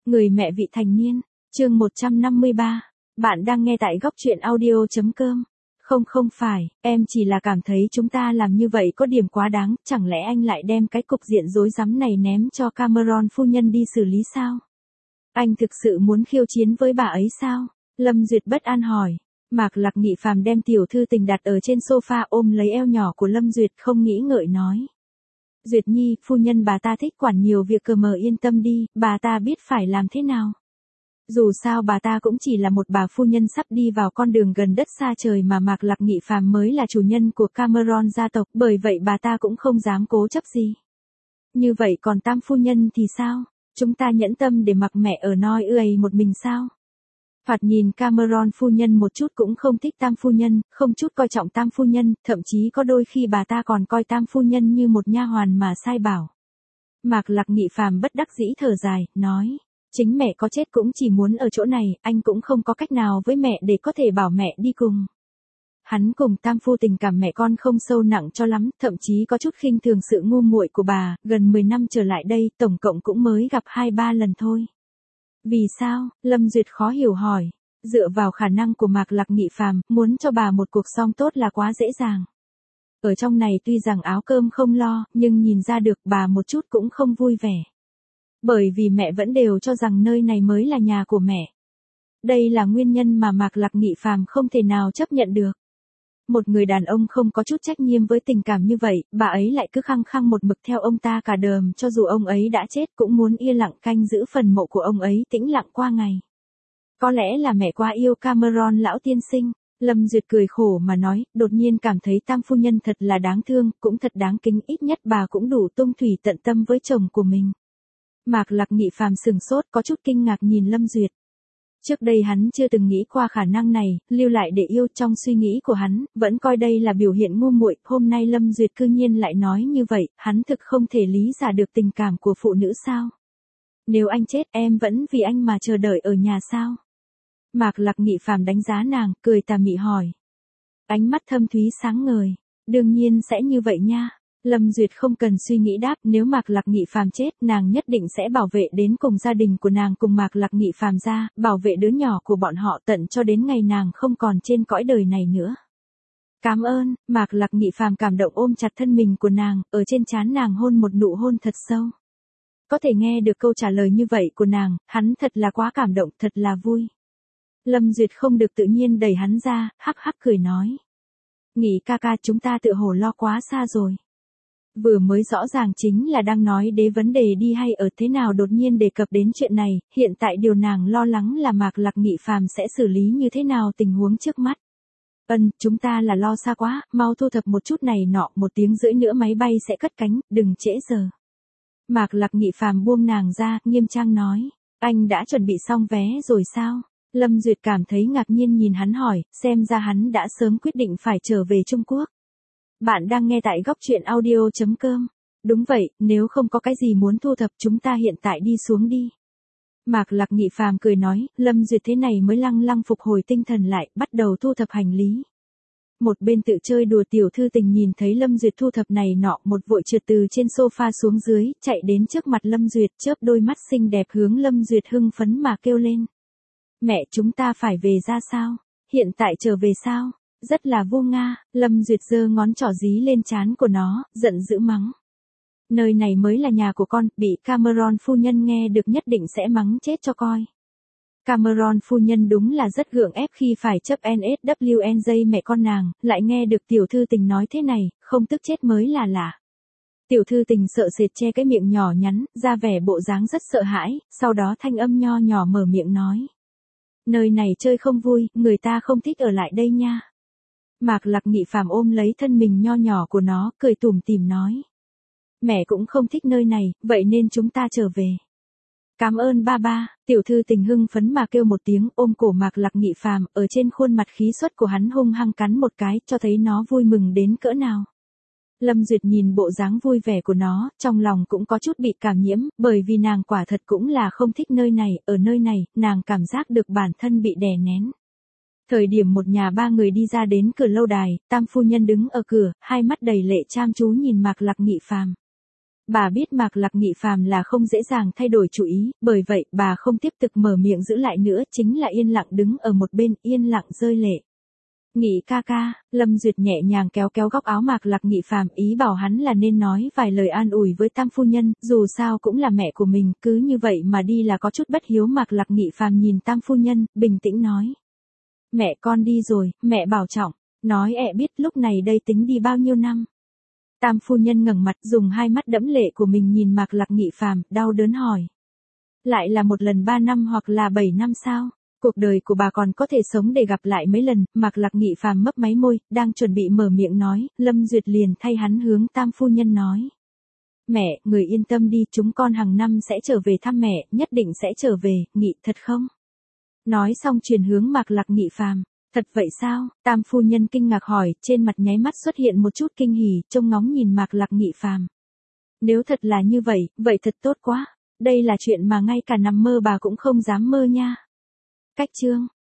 Người mẹ vị thành niên, chương 153. Bạn đang nghe tại góc truyện audio.com. Không phải, em chỉ là cảm thấy chúng ta làm như vậy có điểm quá đáng, chẳng lẽ anh lại đem cái cục diện rối rắm này ném cho Cameron phu nhân đi xử lý sao? Anh thực sự muốn khiêu chiến với bà ấy sao? Lâm Duyệt bất an hỏi. Mạc Lạc Nghị Phàm đem tiểu thư tình đặt ở trên sofa ôm lấy eo nhỏ của Lâm Duyệt không nghĩ ngợi nói. Duyệt Nhi, phu nhân bà ta thích quản nhiều việc cơ mà yên tâm đi, bà ta biết phải làm thế nào. Dù sao bà ta cũng chỉ là một bà phu nhân sắp đi vào con đường gần đất xa trời mà Mạc Lạc Nghị Phàm mới là chủ nhân của Cameron gia tộc, bởi vậy bà ta cũng không dám cố chấp gì. Như vậy còn tam phu nhân thì sao? Chúng ta nhẫn tâm để mặc mẹ ở noi ươi một mình sao? Thoạt nhìn Cameron phu nhân một chút cũng không thích tam phu nhân, không chút coi trọng tam phu nhân, thậm chí có đôi khi bà ta còn coi tam phu nhân như một nha hoàn mà sai bảo. Mạc Lạc Nghị Phàm bất đắc dĩ thở dài, nói, chính mẹ có chết cũng chỉ muốn ở chỗ này, anh cũng không có cách nào với mẹ để có thể bảo mẹ đi cùng. Hắn cùng tam phu tình cảm mẹ con không sâu nặng cho lắm, thậm chí có chút khinh thường sự ngu muội của bà, gần 10 năm trở lại đây, tổng cộng cũng mới gặp 2-3 lần thôi. Vì sao? Lâm Duyệt khó hiểu hỏi. Dựa vào khả năng của Mạc Lạc Nghị Phàm, muốn cho bà một cuộc sống tốt là quá dễ dàng. Ở trong này tuy rằng áo cơm không lo, nhưng nhìn ra được bà một chút cũng không vui vẻ. Bởi vì mẹ vẫn đều cho rằng nơi này mới là nhà của mẹ. Đây là nguyên nhân mà Mạc Lạc Nghị Phàm không thể nào chấp nhận được. Một người đàn ông không có chút trách nhiệm với tình cảm như vậy, bà ấy lại cứ khăng khăng một mực theo ông ta cả đời, cho dù ông ấy đã chết cũng muốn yên lặng canh giữ phần mộ của ông ấy tĩnh lặng qua ngày. Có lẽ là mẹ quá yêu Cameron lão tiên sinh. Lâm Duyệt cười khổ mà nói, đột nhiên cảm thấy tam phu nhân thật là đáng thương, cũng thật đáng kính, ít nhất bà cũng đủ tung thủy tận tâm với chồng của mình. Mạc Lạc Nghị Phàm sừng sốt có chút kinh ngạc nhìn Lâm Duyệt. Trước đây hắn chưa từng nghĩ qua khả năng này, lưu lại để yêu trong suy nghĩ của hắn, vẫn coi đây là biểu hiện ngu muội. Hôm nay Lâm Duyệt cư nhiên lại nói như vậy, hắn thực không thể lý giải được tình cảm của phụ nữ sao. Nếu anh chết em vẫn vì anh mà chờ đợi ở nhà sao? Mạc Lạc Nghị Phàm đánh giá nàng, cười tà mị hỏi. Ánh mắt thâm thúy sáng ngời, đương nhiên sẽ như vậy nha. Lâm Duyệt không cần suy nghĩ đáp, nếu Mạc Lạc Nghị Phàm chết, nàng nhất định sẽ bảo vệ đến cùng gia đình của nàng cùng Mạc Lạc Nghị Phàm ra, bảo vệ đứa nhỏ của bọn họ tận cho đến ngày nàng không còn trên cõi đời này nữa. Cảm ơn, Mạc Lạc Nghị Phàm cảm động ôm chặt thân mình của nàng, ở trên trán nàng hôn một nụ hôn thật sâu. Có thể nghe được câu trả lời như vậy của nàng, hắn thật là quá cảm động, thật là vui. Lâm Duyệt không được tự nhiên đẩy hắn ra, hắc hắc cười nói. Nghị ca ca, chúng ta tự hồ lo quá xa rồi. Vừa mới rõ ràng chính là đang nói đến vấn đề đi hay ở, thế nào đột nhiên đề cập đến chuyện này, hiện tại điều nàng lo lắng là Mạc Lạc Nghị Phàm sẽ xử lý như thế nào tình huống trước mắt. Chúng ta là lo xa quá, mau thu thập một chút này nọ, 1 tiếng rưỡi nữa máy bay sẽ cất cánh, đừng trễ giờ. Mạc Lạc Nghị Phàm buông nàng ra, nghiêm trang nói, anh đã chuẩn bị xong vé rồi sao? Lâm Duyệt cảm thấy ngạc nhiên nhìn hắn hỏi, xem ra hắn đã sớm quyết định phải trở về Trung Quốc. Bạn đang nghe tại góc truyện audio.com. Đúng vậy, nếu không có cái gì muốn thu thập chúng ta hiện tại đi xuống đi. Mạc Lạc Nghị Phàm cười nói, Lâm Duyệt thế này mới lăng lăng phục hồi tinh thần lại, bắt đầu thu thập hành lý. Một bên tự chơi đùa tiểu thư tình nhìn thấy Lâm Duyệt thu thập này nọ, một vội trượt từ trên sofa xuống dưới, chạy đến trước mặt Lâm Duyệt, chớp đôi mắt xinh đẹp hướng Lâm Duyệt hưng phấn mà kêu lên. Mẹ, chúng ta phải về ra sao? Hiện tại trở về sao? Rất là vô nga. Lâm Duyệt giơ ngón trỏ dí lên trán của nó, giận dữ mắng. Nơi này mới là nhà của con, bị Cameron phu nhân nghe được nhất định sẽ mắng chết cho coi. Cameron phu nhân đúng là rất gượng ép khi phải chấp NSWNJ mẹ con nàng, lại nghe được tiểu thư tình nói thế này, không tức chết mới là lạ. Tiểu thư tình sợ sệt che cái miệng nhỏ nhắn, ra vẻ bộ dáng rất sợ hãi, sau đó thanh âm nho nhỏ mở miệng nói. Nơi này chơi không vui, người ta không thích ở lại đây nha. Mạc Lạc Nghị Phàm ôm lấy thân mình nho nhỏ của nó, cười tủm tỉm nói. Mẹ cũng không thích nơi này, vậy nên chúng ta trở về. Cảm ơn ba ba, tiểu thư tình hưng phấn mà kêu một tiếng, ôm cổ Mạc Lạc Nghị Phàm, ở trên khuôn mặt khí suất của hắn hung hăng cắn một cái, cho thấy nó vui mừng đến cỡ nào. Lâm Duyệt nhìn bộ dáng vui vẻ của nó, trong lòng cũng có chút bị cảm nhiễm, bởi vì nàng quả thật cũng là không thích nơi này, ở nơi này, nàng cảm giác được bản thân bị đè nén. Thời điểm một nhà 3 người đi ra đến cửa lâu đài, tam phu nhân đứng ở cửa, hai mắt đầy lệ chăm chú nhìn Mạc Lạc Nghị Phàm. Bà biết Mạc Lạc Nghị Phàm là không dễ dàng thay đổi chủ ý, bởi vậy bà không tiếp tục mở miệng giữ lại nữa, chính là yên lặng đứng ở một bên, yên lặng rơi lệ. Nghị ca ca, Lâm Duyệt nhẹ nhàng kéo kéo góc áo Mạc Lạc Nghị Phàm, ý bảo hắn là nên nói vài lời an ủi với tam phu nhân, dù sao cũng là mẹ của mình, cứ như vậy mà đi là có chút bất hiếu. Mạc Lạc Nghị Phàm nhìn tam phu nhân, bình tĩnh nói. Mẹ con đi rồi, mẹ bảo trọng, nói biết lúc này đây tính đi bao nhiêu năm. Tam phu nhân ngẩng mặt dùng hai mắt đẫm lệ của mình nhìn Mạc Lạc Nghị Phàm, đau đớn hỏi. Lại là một lần 3 năm hoặc là 7 năm sao? Cuộc đời của bà còn có thể sống để gặp lại mấy lần. Mạc Lạc Nghị Phàm mấp máy môi, đang chuẩn bị mở miệng nói, Lâm Duyệt liền thay hắn hướng tam phu nhân nói. Mẹ, người yên tâm đi, chúng con hàng năm sẽ trở về thăm mẹ, nhất định sẽ trở về, Nghị thật không? Nói xong truyền hướng Mạc Lạc Nghị Phàm. Thật vậy sao? Tam phu nhân kinh ngạc hỏi, trên mặt nháy mắt xuất hiện một chút kinh hỉ, trông ngóng nhìn Mạc Lạc Nghị Phàm. Nếu thật là như vậy, vậy thật tốt quá. Đây là chuyện mà ngay cả nằm mơ bà cũng không dám mơ nha. Cách chương